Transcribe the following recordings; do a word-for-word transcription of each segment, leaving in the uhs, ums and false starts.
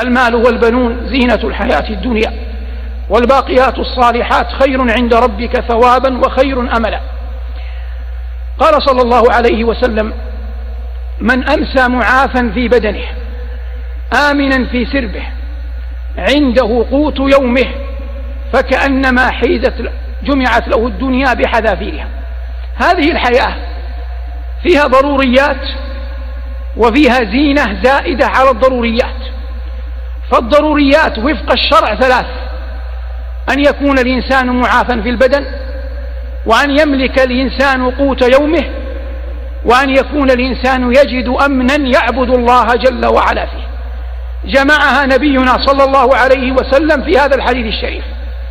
المال والبنون زينة الحياة الدنيا، والباقيات الصالحات خير عند ربك ثوابا وخير أملا. قال صلى الله عليه وسلم: من أمسى معافا في بدنه آمنا في سربه عنده قوت يومه فكأنما حيزت جمعت له الدنيا بحذافيرها. هذه الحياة فيها ضروريات وفيها زينة زائدة على الضروريات. فالضروريات وفق الشرع ثلاث: أن يكون الإنسان معافا في البدن، وأن يملك الإنسان قوت يومه، وأن يكون الإنسان يجد أمنا يعبد الله جل وعلا فيه. جمعها نبينا صلى الله عليه وسلم في هذا الحديث الشريف.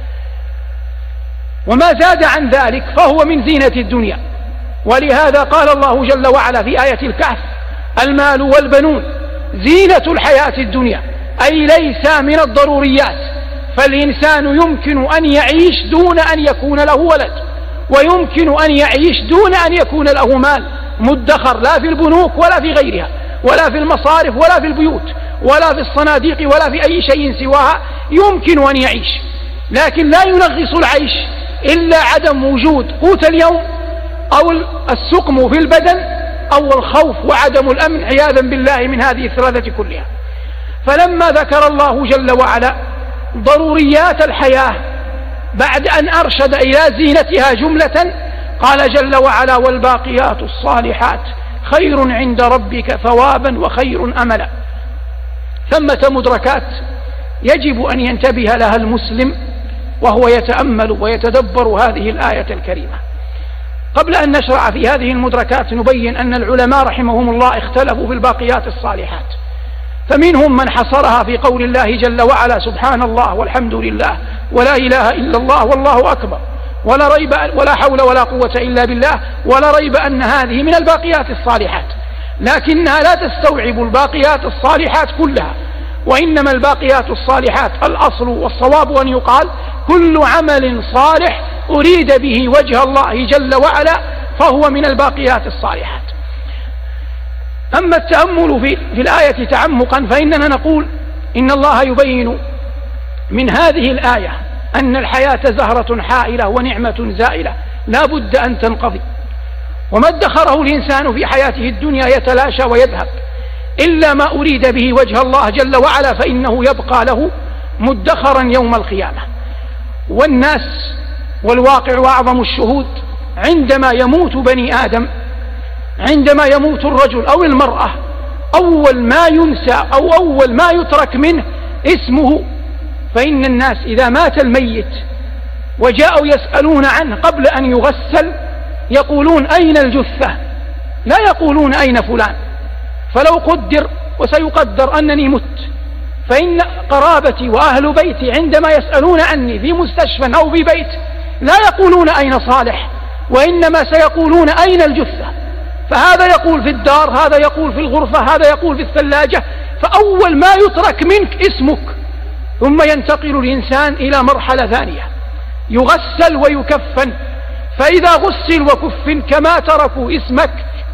وما زاد عن ذلك فهو من زينة الدنيا. ولهذا قال الله جل وعلا في آية الكهف: المال والبنون زينة الحياة الدنيا، أي ليس من الضروريات. فالإنسان يمكن أن يعيش دون أن يكون له ولد، ويمكن أن يعيش دون أن يكون له مال مدخر، لا في البنوك ولا في غيرها، ولا في المصارف ولا في البيوت ولا في الصناديق ولا في أي شيء سواها. يمكن أن يعيش، لكن لا ينغص العيش إلا عدم وجود قوت اليوم، أو السقم في البدن، أو الخوف وعدم الأمن عياذا بالله من هذه الثلاثة كلها. فلما ذكر الله جل وعلا ضروريات الحياة بعد أن أرشد إلى زينتها جملة، قال جل وعلا: والباقيات الصالحات خير عند ربك ثوابا وخير أملا. ثمة مدركات يجب أن ينتبه لها المسلم وهو يتأمل ويتدبر هذه الآية الكريمة. قبل أن نشرع في هذه المدركات نبين أن العلماء رحمهم الله اختلفوا في الباقيات الصالحات، فمنهم من حصرها في قول الله جل وعلا: سبحان الله والحمد لله ولا إله إلا الله والله أكبر، ولا ريب ولا حول ولا قوة إلا بالله، ولا ريب أن هذه من الباقيات الصالحات، لكنها لا تستوعب الباقيات الصالحات كلها. وإنما الباقيات الصالحات الأصل والصواب أن يقال: كل عمل صالح أريد به وجه الله جل وعلا فهو من الباقيات الصالحات. أما التأمل في, في الآية تعمقا فإننا نقول إن الله يبين من هذه الآية أن الحياة زهرة حائلة ونعمة زائلة لا بد أن تنقضي، وما ادخره الإنسان في حياته الدنيا يتلاشى ويذهب، إلا ما أريد به وجه الله جل وعلا فإنه يبقى له مدخرا يوم القيامة. والناس والواقع وأعظم الشهود عندما يموت بني آدم، عندما يموت الرجل أو المرأة، أول ما ينسى أو أول ما يترك منه اسمه. فإن الناس إذا مات الميت وجاءوا يسألون عنه قبل أن يغسل يقولون: أين الجثة؟ لا يقولون: أين فلان؟ فلو قدر وسيقدر أنني مت، فإن قرابتي وأهل بيتي عندما يسألون عني في مستشفى أو في بيت لا يقولون: أين صالح؟ وإنما سيقولون: أين الجثة؟ فهذا يقول في الدار، هذا يقول في الغرفة، هذا يقول في الثلاجة. فأول ما يترك منك اسمك. ثم ينتقل الإنسان إلى مرحلة ثانية، يغسل ويكفن. فإذا غسل وكفن كما تركوا اسمك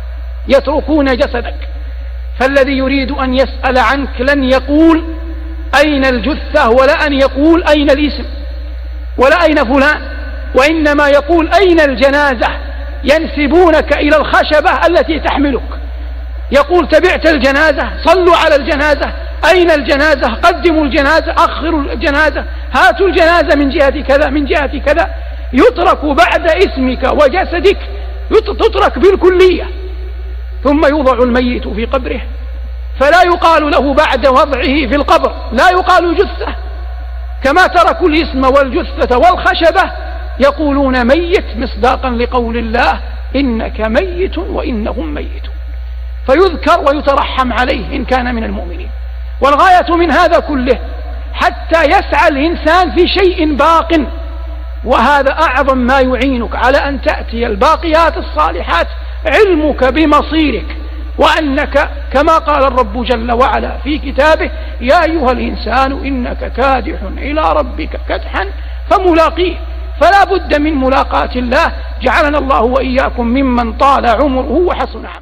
يتركون جسدك. فالذي يريد أن يسأل عنك لن يقول أين الجثة، ولا أن يقول أين الاسم، ولا أين فلان، وإنما يقول أين الجنازة. ينسبونك إلى الخشبة التي تحملك، يقول: تبعت الجنازة، صلوا على الجنازة، أين الجنازة، قدموا الجنازة، أخروا الجنازة، هاتوا الجنازة من جهة كذا من جهة كذا. يترك بعد اسمك وجسدك، تترك بالكلية. ثم يوضع الميت في قبره، فلا يقال له بعد وضعه في القبر، لا يقال جثة، كما تركوا الاسم والجثة والخشبة يقولون ميت، مصداقا لقول الله: إنك ميت وإنهم ميتون. فيذكر ويترحم عليه إن كان من المؤمنين. والغاية من هذا كله حتى يسعى الإنسان في شيء باق، وهذا أعظم ما يعينك على أن تأتي الباقيات الصالحات: علمك بمصيرك، وأنك كما قال الرب جل وعلا في كتابه: يا أيها الإنسان إنك كادح إلى ربك كدحا فملاقيه. فلا بد من ملاقاة الله. جعلنا الله وإياكم ممن طال عمره وحسن عمله.